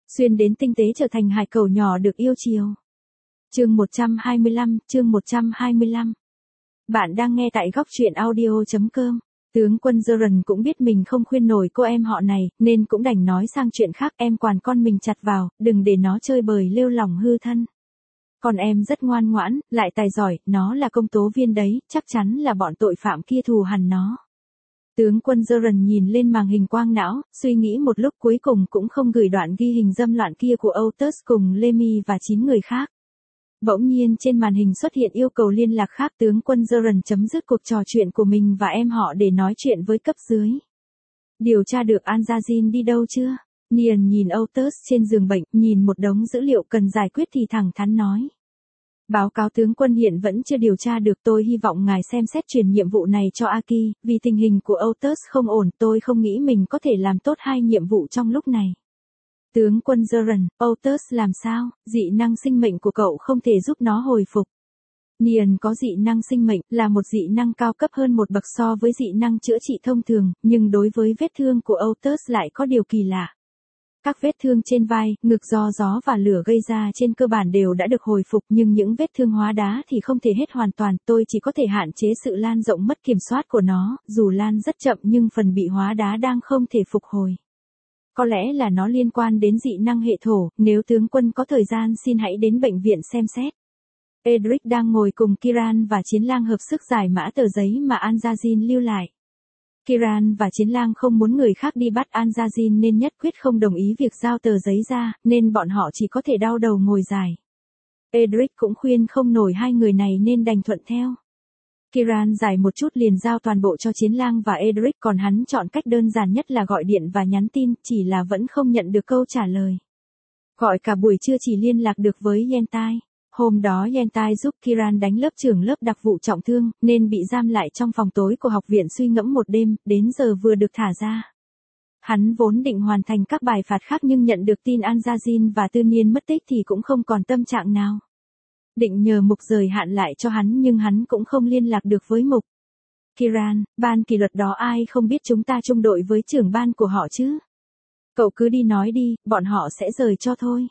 xuyên đến tinh tế trở thành hải cẩu nhỏ được yêu chiều. Chương 125. Bạn đang nghe tại góc truyện audio.com. Tướng quân Joran cũng biết mình không khuyên nổi cô em họ này, nên cũng đành nói sang chuyện khác. Em quản con mình chặt vào, đừng để nó chơi bời lêu lỏng hư thân. Con em rất ngoan ngoãn, lại tài giỏi, nó là công tố viên đấy, chắc chắn là bọn tội phạm kia thù hằn nó. Tướng quân Joran nhìn lên màn hình quang não, suy nghĩ một lúc cuối cùng cũng không gửi đoạn ghi hình dâm loạn kia của Otis cùng Lemmy và 9 người khác. Bỗng nhiên trên màn hình xuất hiện yêu cầu liên lạc khác. Tướng quân Joran chấm dứt cuộc trò chuyện của mình và em họ để nói chuyện với cấp dưới. Điều tra được Anjazin đi đâu chưa? Nian nhìn Otis trên giường bệnh, nhìn một đống dữ liệu cần giải quyết thì thẳng thắn nói. Báo cáo tướng quân hiện vẫn chưa điều tra được, tôi hy vọng ngài xem xét chuyển nhiệm vụ này cho Aki, vì tình hình của Otis không ổn, tôi không nghĩ mình có thể làm tốt 2 nhiệm vụ trong lúc này. Tướng quân Joran, Otis làm sao? Dị năng sinh mệnh của cậu không thể giúp nó hồi phục. Nian có dị năng sinh mệnh, là một dị năng cao cấp hơn một bậc so với dị năng chữa trị thông thường, nhưng đối với vết thương của Otis lại có điều kỳ lạ. Các vết thương trên vai, ngực do gió và lửa gây ra trên cơ bản đều đã được hồi phục, nhưng những vết thương hóa đá thì không thể hết hoàn toàn. Tôi chỉ có thể hạn chế sự lan rộng mất kiểm soát của nó, dù lan rất chậm nhưng phần bị hóa đá đang không thể phục hồi. Có lẽ là nó liên quan đến dị năng hệ thổ, nếu tướng quân có thời gian xin hãy đến bệnh viện xem xét. Edric đang ngồi cùng Kiran và Chiến Lang hợp sức giải mã tờ giấy mà Anjazin lưu lại. Kiran và Chiến Lang không muốn người khác đi bắt Anjazin nên nhất quyết không đồng ý việc giao tờ giấy ra, nên bọn họ chỉ có thể đau đầu ngồi giải. Edric cũng khuyên không nổi hai người này nên đành thuận theo. Kiran giải một chút liền giao toàn bộ cho Chiến Lang và Edric, còn hắn chọn cách đơn giản nhất là gọi điện và nhắn tin, chỉ là vẫn không nhận được câu trả lời. Gọi cả buổi trưa chỉ liên lạc được với Yentai. Hôm đó Yentai giúp Kiran đánh lớp trưởng lớp đặc vụ trọng thương, nên bị giam lại trong phòng tối của học viện suy ngẫm một đêm, đến giờ vừa được thả ra. Hắn vốn định hoàn thành các bài phạt khác nhưng nhận được tin Anjazin và Tư Niên mất tích thì cũng không còn tâm trạng nào. Định nhờ Mục rời hạn lại cho hắn nhưng hắn cũng không liên lạc được với Mục. Kiran, ban kỷ luật đó ai không biết chúng ta chung đội với trưởng ban của họ chứ? Cậu cứ đi nói đi, bọn họ sẽ rời cho thôi.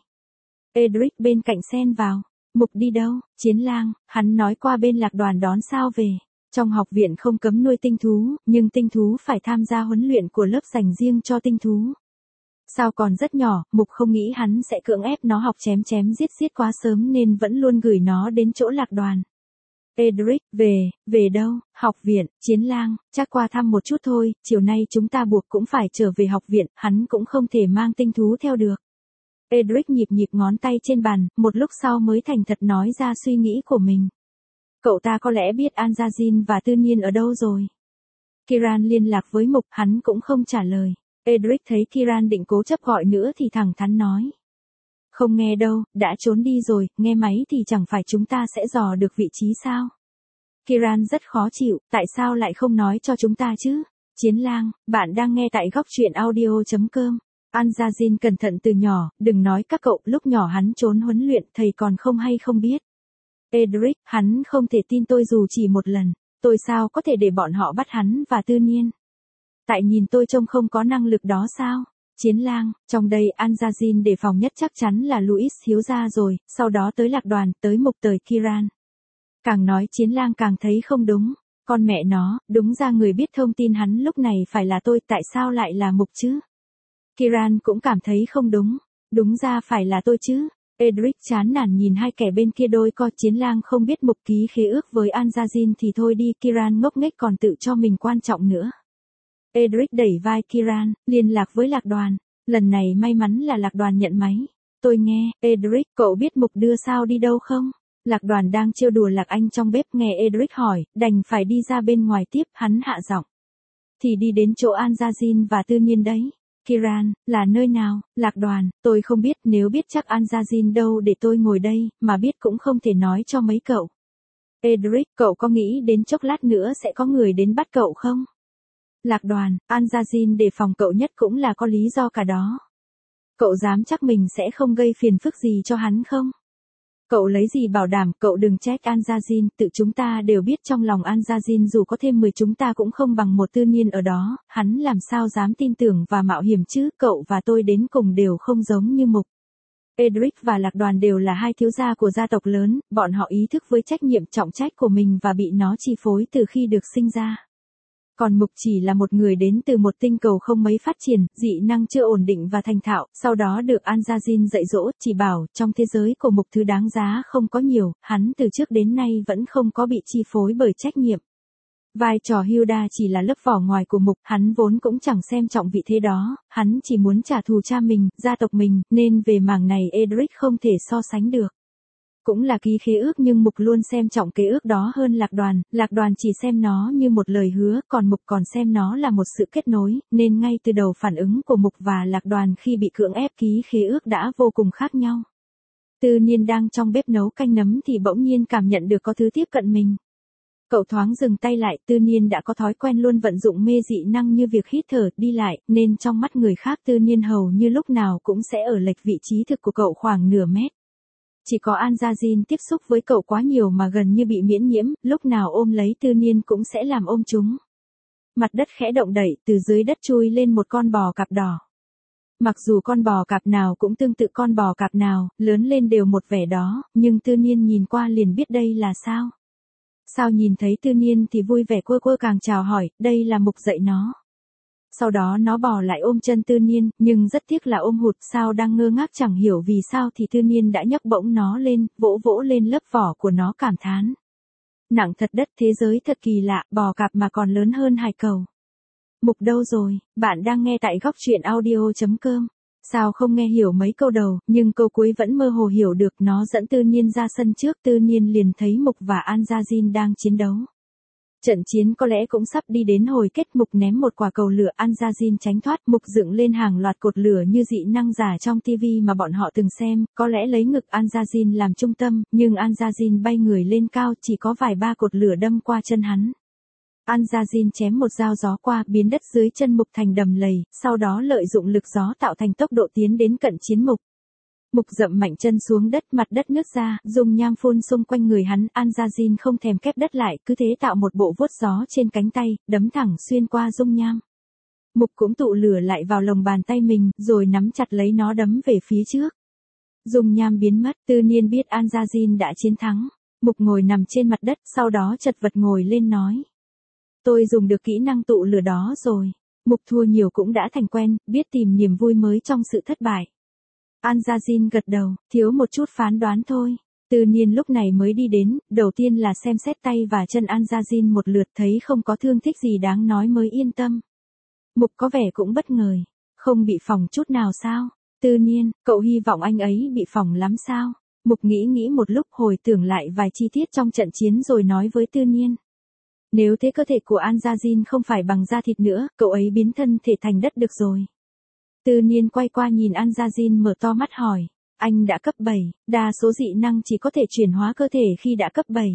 Edric bên cạnh xen vào. Mục đi đâu? Chiến Lang, hắn nói qua bên Lạc Đoàn đón sao về. Trong học viện không cấm nuôi tinh thú, nhưng tinh thú phải tham gia huấn luyện của lớp dành riêng cho tinh thú. Sao còn rất nhỏ, Mục không nghĩ hắn sẽ cưỡng ép nó học chém giết quá sớm nên vẫn luôn gửi nó đến chỗ Lạc Đoàn. Edric, về đâu? Học viện. Chiến Lang, chắc qua thăm một chút thôi, chiều nay chúng ta buộc cũng phải trở về học viện, hắn cũng không thể mang tinh thú theo được. Edric nhịp ngón tay trên bàn, một lúc sau mới thành thật nói ra suy nghĩ của mình. Cậu ta có lẽ biết Anjazin và Tư Niên ở đâu rồi. Kiran liên lạc với Mục, hắn cũng không trả lời. Edric thấy Kiran định cố chấp gọi nữa thì thẳng thắn nói. Không nghe đâu, đã trốn đi rồi, nghe máy thì chẳng phải chúng ta sẽ dò được vị trí sao? Kiran rất khó chịu, tại sao lại không nói cho chúng ta chứ? Chiến Lang, bạn đang nghe tại góc truyện audio.com. Anjazin cẩn thận từ nhỏ, đừng nói các cậu, lúc nhỏ hắn trốn huấn luyện, thầy còn không hay không biết. Edric, hắn không thể tin tôi dù chỉ một lần, tôi sao có thể để bọn họ bắt hắn và Tư Niên? Tại nhìn tôi trông không có năng lực đó sao? Chiến Lang, trong đây Anjazin đề phòng nhất chắc chắn là Louis thiếu gia rồi, sau đó tới Lạc Đoàn, tới Mục tới Kiran. Càng nói Chiến Lang càng thấy không đúng, con mẹ nó, đúng ra người biết thông tin hắn lúc này phải là tôi, tại sao lại là Mục chứ? Kiran cũng cảm thấy không đúng, đúng ra phải là tôi chứ. Edric chán nản nhìn hai kẻ bên kia đôi co. Chiến Lang không biết Mục ký khế ước với Anjazin thì thôi đi, Kiran ngốc nghếch còn tự cho mình quan trọng nữa. Edric đẩy vai Kiran, liên lạc với Lạc Đoàn. Lần này may mắn là Lạc Đoàn nhận máy. Tôi nghe, Edric, cậu biết Mục đưa sao đi đâu không? Lạc Đoàn đang trêu đùa Lạc Anh trong bếp, nghe Edric hỏi, đành phải đi ra bên ngoài tiếp, hắn hạ giọng. Thì đi đến chỗ Anjazin và Tư Niên đấy. Kiran, là nơi nào? Lạc Đoàn, tôi không biết, nếu biết chắc Anjazin đâu để tôi ngồi đây, mà biết cũng không thể nói cho mấy cậu. Edric, cậu có nghĩ đến chốc lát nữa sẽ có người đến bắt cậu không? Lạc Đoàn, Anjazin đề phòng cậu nhất cũng là có lý do cả đó. Cậu dám chắc mình sẽ không gây phiền phức gì cho hắn không? Cậu lấy gì bảo đảm, cậu đừng trách Anjazin, tự chúng ta đều biết trong lòng Anjazin dù có thêm 10 chúng ta cũng không bằng một Tư Niên ở đó, hắn làm sao dám tin tưởng và mạo hiểm chứ, cậu và tôi đến cùng đều không giống như Mục. Edric và Lạc Đoàn đều là hai thiếu gia của gia tộc lớn, bọn họ ý thức với trách nhiệm trọng trách của mình và bị nó chi phối từ khi được sinh ra. Còn Mục chỉ là một người đến từ một tinh cầu không mấy phát triển, dị năng chưa ổn định và thành thạo, sau đó được Anjazin dạy dỗ, chỉ bảo, trong thế giới của Mục thứ đáng giá không có nhiều, hắn từ trước đến nay vẫn không có bị chi phối bởi trách nhiệm. Vai trò Hilda chỉ là lớp vỏ ngoài của Mục, hắn vốn cũng chẳng xem trọng vị thế đó, hắn chỉ muốn trả thù cha mình, gia tộc mình, nên về mảng này Edric không thể so sánh được. Cũng là ký khế ước nhưng Mục luôn xem trọng kế ước đó hơn Lạc Đoàn chỉ xem nó như một lời hứa, còn Mục còn xem nó là một sự kết nối, nên ngay từ đầu phản ứng của Mục và Lạc Đoàn khi bị cưỡng ép ký khế ước đã vô cùng khác nhau. Tư Niên đang trong bếp nấu canh nấm thì bỗng nhiên cảm nhận được có thứ tiếp cận mình. Cậu thoáng dừng tay lại, Tư Niên đã có thói quen luôn vận dụng mê dị năng như việc hít thở, đi lại, nên trong mắt người khác Tư Niên hầu như lúc nào cũng sẽ ở lệch vị trí thực của cậu khoảng nửa mét. Chỉ có Anjazin tiếp xúc với cậu quá nhiều mà gần như bị miễn nhiễm, lúc nào ôm lấy Tư Niên cũng sẽ làm ôm chúng. Mặt đất khẽ động đậy, từ dưới đất chui lên một con bò cạp đỏ. Mặc dù con bò cạp nào cũng tương tự con bò cạp nào, lớn lên đều một vẻ đó, nhưng Tư Niên nhìn qua liền biết đây là sao. Sao nhìn thấy Tư Niên thì vui vẻ quơ quơ càng chào hỏi, đây là Mục dạy nó. Sau đó nó bò lại ôm chân Tư Niên, nhưng rất tiếc là ôm hụt, sao đang ngơ ngác chẳng hiểu vì sao thì Tư Niên đã nhấc bổng nó lên, vỗ vỗ lên lớp vỏ của nó cảm thán. Nặng thật đất, thế giới thật kỳ lạ, bò cạp mà còn lớn hơn hải cầu. Mục đâu rồi, bạn đang nghe tại góc truyện audio.com. Sao không nghe hiểu mấy câu đầu, nhưng câu cuối vẫn mơ hồ hiểu được, nó dẫn Tư Niên ra sân trước, Tư Niên liền thấy Mục và Anjazin đang chiến đấu. Trận chiến có lẽ cũng sắp đi đến hồi kết, Mục ném một quả cầu lửa, Anjazin tránh thoát, Mục dựng lên hàng loạt cột lửa như dị năng giả trong TV mà bọn họ từng xem, có lẽ lấy ngực Anjazin làm trung tâm, nhưng Anjazin bay người lên cao, chỉ có vài ba cột lửa đâm qua chân hắn. Anjazin chém một dao gió qua, biến đất dưới chân Mục thành đầm lầy, sau đó lợi dụng lực gió tạo thành tốc độ tiến đến cận chiến Mục. Mục dậm mạnh chân xuống đất, mặt đất nứt ra, dùng nham phun xung quanh người hắn, Anjazin không thèm kép đất lại, cứ thế tạo một bộ vuốt gió trên cánh tay, đấm thẳng xuyên qua dung nham. Mục cũng tụ lửa lại vào lòng bàn tay mình, rồi nắm chặt lấy nó đấm về phía trước. Dung nham biến mất, Tư Niên biết Anjazin đã chiến thắng. Mục ngồi nằm trên mặt đất, sau đó chật vật ngồi lên nói. Tôi dùng được kỹ năng tụ lửa đó rồi. Mục thua nhiều cũng đã thành quen, biết tìm niềm vui mới trong sự thất bại. Anjazin gật đầu, thiếu một chút phán đoán thôi. Tư Niên lúc này mới đi đến, đầu tiên là xem xét tay và chân Anjazin một lượt, thấy không có thương tích gì đáng nói mới yên tâm. Mục có vẻ cũng bất ngờ. Không bị phỏng chút nào sao? Tư Niên, cậu hy vọng anh ấy bị phỏng lắm sao? Mục nghĩ một lúc, hồi tưởng lại vài chi tiết trong trận chiến rồi nói với Tư Niên. Nếu thế cơ thể của Anjazin không phải bằng da thịt nữa, cậu ấy biến thân thể thành đất được rồi. Tư Niên quay qua nhìn Anjazin mở to mắt hỏi. Anh đã cấp 7, đa số dị năng chỉ có thể chuyển hóa cơ thể khi đã cấp 7.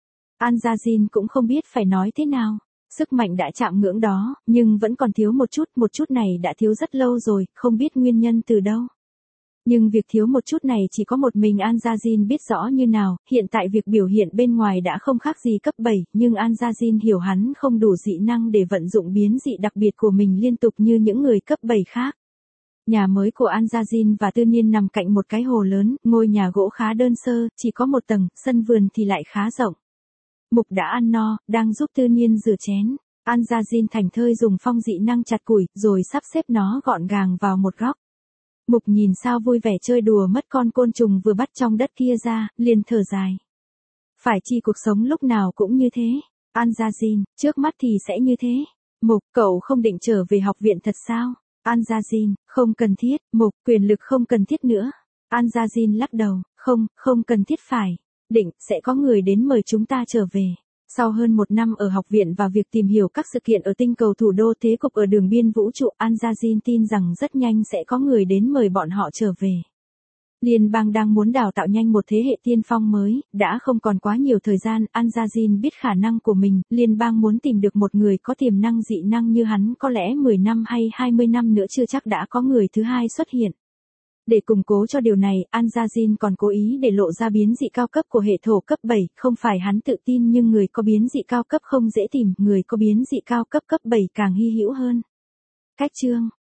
Anjazin cũng không biết phải nói thế nào. Sức mạnh đã chạm ngưỡng đó, nhưng vẫn còn thiếu một chút này đã thiếu rất lâu rồi, không biết nguyên nhân từ đâu. Nhưng việc thiếu một chút này chỉ có một mình Anjazin biết rõ như nào, hiện tại việc biểu hiện bên ngoài đã không khác gì cấp 7, nhưng Anjazin hiểu hắn không đủ dị năng để vận dụng biến dị đặc biệt của mình liên tục như những người cấp 7 khác. Nhà mới của Anjazin và Tư Niên nằm cạnh một cái hồ lớn, ngôi nhà gỗ khá đơn sơ, chỉ có một tầng, sân vườn thì lại khá rộng. Mục đã ăn no, đang giúp Tư Niên rửa chén. Anjazin thành thơi dùng phong dị năng chặt củi, rồi sắp xếp nó gọn gàng vào một góc. Mục nhìn sao vui vẻ chơi đùa mất con côn trùng vừa bắt trong đất kia ra, liền thở dài. Phải chi cuộc sống lúc nào cũng như thế. Anjazin, trước mắt thì sẽ như thế. Mục, cậu không định trở về học viện thật sao? Anjazin, không cần thiết. Mục, quyền lực không cần thiết nữa. Anjazin lắc đầu, không cần thiết phải. Định, sẽ có người đến mời chúng ta trở về. Sau hơn một năm ở học viện và việc tìm hiểu các sự kiện ở tinh cầu thủ đô thế cục ở đường biên vũ trụ, Anjazin tin rằng rất nhanh sẽ có người đến mời bọn họ trở về. Liên bang đang muốn đào tạo nhanh một thế hệ tiên phong mới, đã không còn quá nhiều thời gian, Anjazin biết khả năng của mình, liên bang muốn tìm được một người có tiềm năng dị năng như hắn có lẽ 10 năm hay 20 năm nữa chưa chắc đã có người thứ hai xuất hiện. Để củng cố cho điều này, Al-Jazin còn cố ý để lộ ra biến dị cao cấp của hệ thổ cấp 7, không phải hắn tự tin nhưng người có biến dị cao cấp không dễ tìm, người có biến dị cao cấp cấp 7 càng hy hữu hơn. Cách chương